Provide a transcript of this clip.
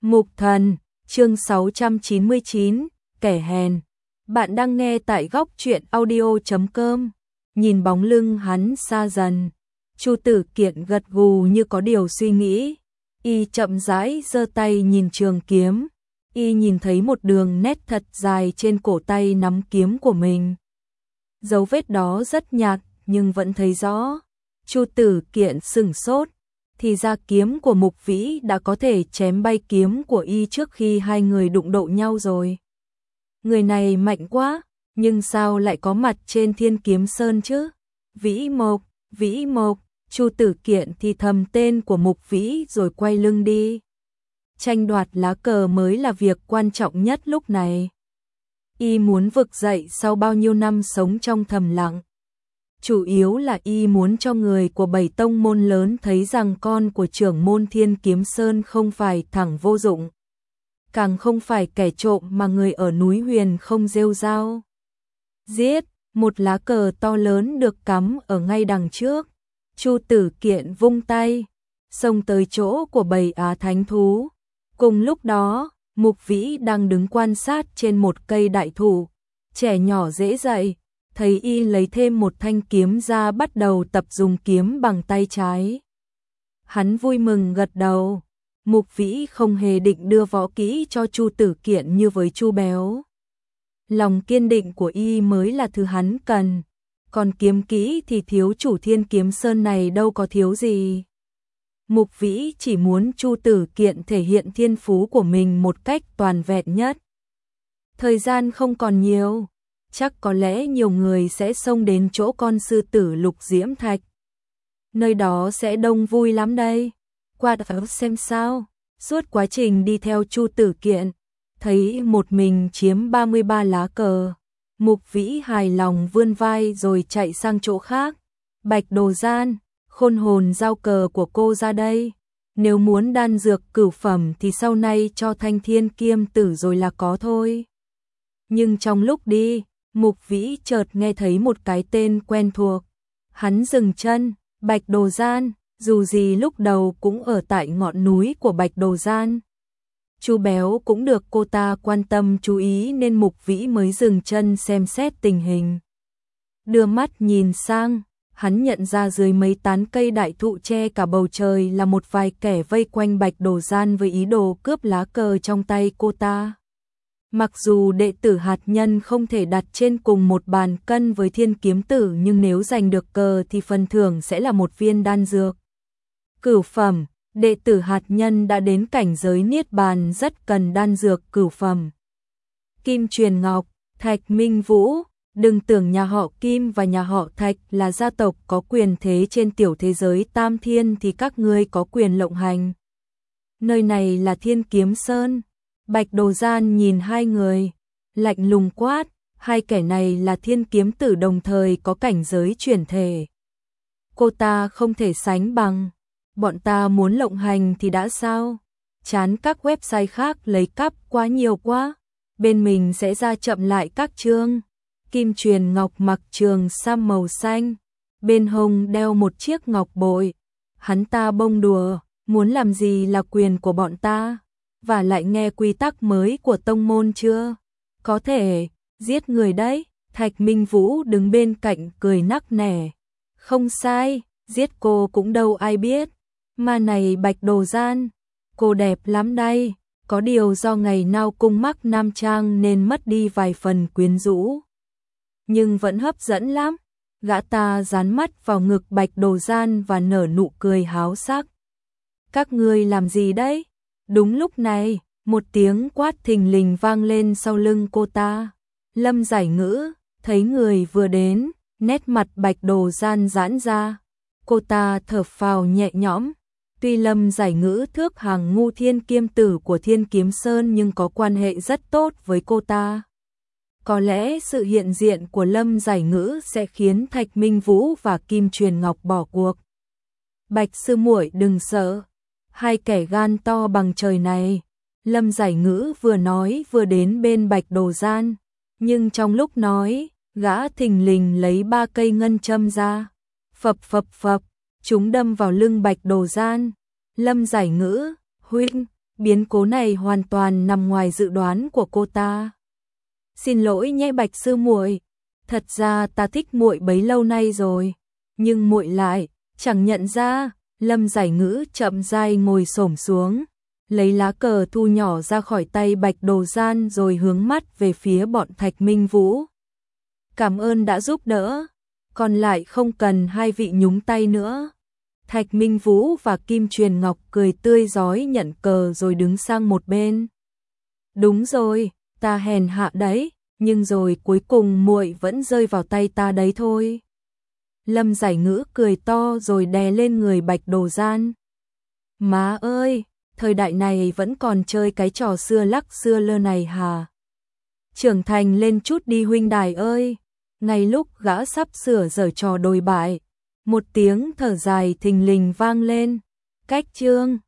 Mục Thần, chương 699, kẻ hèn. Bạn đang nghe tại góc truyện audio.com. Nhìn bóng lưng hắn xa dần, Chu Tử Kiện gật gù như có điều suy nghĩ. Y chậm rãi giơ tay nhìn trường kiếm. Y nhìn thấy một đường nét thật dài trên cổ tay nắm kiếm của mình. Dấu vết đó rất nhạt nhưng vẫn thấy rõ. Chu Tử Kiện sửng sốt. Thì ra kiếm của Mục Vĩ đã có thể chém bay kiếm của Y trước khi hai người đụng độ nhau rồi. Người này mạnh quá, nhưng sao lại có mặt trên Thiên Kiếm Sơn chứ? Vĩ Mộc, Chu Tử Kiện thì thầm tên của Mục Vĩ rồi quay lưng đi. Tranh đoạt lá cờ mới là việc quan trọng nhất lúc này. Y muốn vực dậy sau bao nhiêu năm sống trong thầm lặng. Chủ yếu là Y muốn cho người của 7 tông môn lớn thấy rằng con của trưởng môn Thiên Kiếm Sơn không phải thằng vô dụng, càng không phải kẻ trộm mà người ở núi Huyền không rêu rao. Giết, một lá cờ to lớn được cắm ở ngay đằng trước. Chu Tử Kiện vung tay, xông tới chỗ của bầy Á Thánh Thú. Cùng lúc đó, Mục Vĩ đang đứng quan sát trên một cây đại thụ, trẻ nhỏ dễ dạy. Thấy Y lấy thêm một thanh kiếm ra bắt đầu tập dùng kiếm bằng tay trái. Hắn vui mừng gật đầu. Mục Vĩ không hề định đưa võ kỹ cho Chu Tử Kiện như với Chu Béo. Lòng kiên định của Y mới là thứ hắn cần. Còn kiếm kỹ thì thiếu chủ Thiên Kiếm Sơn này đâu có thiếu gì. Mục Vĩ chỉ muốn Chu Tử Kiện thể hiện thiên phú của mình một cách toàn vẹn nhất. Thời gian không còn nhiều. Chắc có lẽ nhiều người sẽ xông đến chỗ con sư tử Lục Diễm Thạch. Nơi đó sẽ đông vui lắm đây. Qua đó xem sao. Suốt quá trình đi theo Chu Tử Kiện, thấy một mình chiếm 33 lá cờ. Mục Vĩ hài lòng vươn vai rồi chạy sang chỗ khác. Bạch Đồ Gian, khôn hồn giao cờ của cô ra đây. Nếu muốn đan dược cửu phẩm thì sau này cho Thanh Thiên Kiêm Tử rồi là có thôi. Nhưng trong lúc đi, Mục Vĩ chợt nghe thấy một cái tên quen thuộc. Hắn dừng chân. Bạch Đồ Gian, dù gì lúc đầu cũng ở tại ngọn núi của Bạch Đồ Gian. Chu Béo cũng được cô ta quan tâm chú ý nên Mục Vĩ mới dừng chân xem xét tình hình. Đưa mắt nhìn sang, hắn nhận ra dưới mấy tán cây đại thụ che cả bầu trời là một vài kẻ vây quanh Bạch Đồ Gian với ý đồ cướp lá cờ trong tay cô ta. Mặc dù đệ tử hạt nhân không thể đặt trên cùng một bàn cân với Thiên Kiếm Tử nhưng nếu giành được cờ thì phần thưởng sẽ là một viên đan dược cửu phẩm. Đệ tử hạt nhân đã đến cảnh giới niết bàn rất cần đan dược cửu phẩm. Kim Truyền Ngọc, Thạch Minh Vũ, đừng tưởng nhà họ Kim và nhà họ Thạch là gia tộc có quyền thế trên tiểu thế giới Tam Thiên thì các ngươi có quyền lộng hành. Nơi này là Thiên Kiếm Sơn. Bạch Đồ Gian nhìn hai người, lạnh lùng quát, hai kẻ này là Thiên Kiếm Tử đồng thời có cảnh giới chuyển thể. Cô ta không thể sánh bằng, bọn ta muốn lộng hành thì đã sao? Chán các website khác lấy cắp quá nhiều quá, bên mình sẽ ra chậm lại các chương. Kim Truyền Ngọc mặc trường sam màu xanh, bên hông đeo một chiếc ngọc bội. Hắn ta bông đùa, muốn làm gì là quyền của bọn ta. Và lại nghe quy tắc mới của tông môn chưa? Có thể giết người đấy. Thạch Minh Vũ đứng bên cạnh cười nắc nẻ. Không sai, giết cô cũng đâu ai biết. Mà này Bạch Đồ Gian, cô đẹp lắm đây. Có điều do ngày nào cung mắc nam trang nên mất đi vài phần quyến rũ. Nhưng vẫn hấp dẫn lắm. Gã ta dán mắt vào ngực Bạch Đồ Gian và nở nụ cười háo sắc. Các ngươi làm gì đấy? Đúng lúc này, một tiếng quát thình lình vang lên sau lưng cô ta. Lâm Giải Ngữ, thấy người vừa đến, nét mặt Bạch Đồ Gian giãn ra. Cô ta thở phào nhẹ nhõm. Tuy Lâm Giải Ngữ thước hàng ngu Thiên Kiêm Tử của Thiên Kiếm Sơn nhưng có quan hệ rất tốt với cô ta. Có lẽ sự hiện diện của Lâm Giải Ngữ sẽ khiến Thạch Minh Vũ và Kim Truyền Ngọc bỏ cuộc. Bạch sư muội đừng sợ. Hai kẻ gan to bằng trời này. Lâm Giải Ngữ vừa nói vừa đến bên Bạch Đồ Gian. Nhưng trong lúc nói, gã thình lình lấy 3 cây ngân châm ra. Phập phập phập, chúng đâm vào lưng Bạch Đồ Gian. Lâm Giải Ngữ, huynh, Biến cố này hoàn toàn nằm ngoài dự đoán của cô ta. Xin lỗi nhé Bạch sư muội, thật ra ta thích muội bấy lâu nay rồi, nhưng muội lại chẳng nhận ra. Lâm Giải Ngữ chậm rãi ngồi xổm xuống, lấy lá cờ thu nhỏ ra khỏi tay Bạch Đồ Gian rồi hướng mắt về phía bọn Thạch Minh Vũ. Cảm ơn đã giúp đỡ, còn lại không cần hai vị nhúng tay nữa. Thạch Minh Vũ và Kim Truyền Ngọc cười tươi rói nhận cờ rồi đứng sang một bên. Đúng rồi, ta hèn hạ đấy, nhưng rồi cuối cùng muội vẫn rơi vào tay ta đấy thôi. Lâm Giải Ngữ cười to rồi đè lên người Bạch Đồ Gian. Má ơi, thời đại này vẫn còn chơi cái trò xưa lắc xưa lơ này hả? Trưởng thành lên chút đi huynh đài ơi. Ngay lúc gã sắp sửa giở trò đồi bại, một tiếng thở dài thình lình vang lên. Cách chương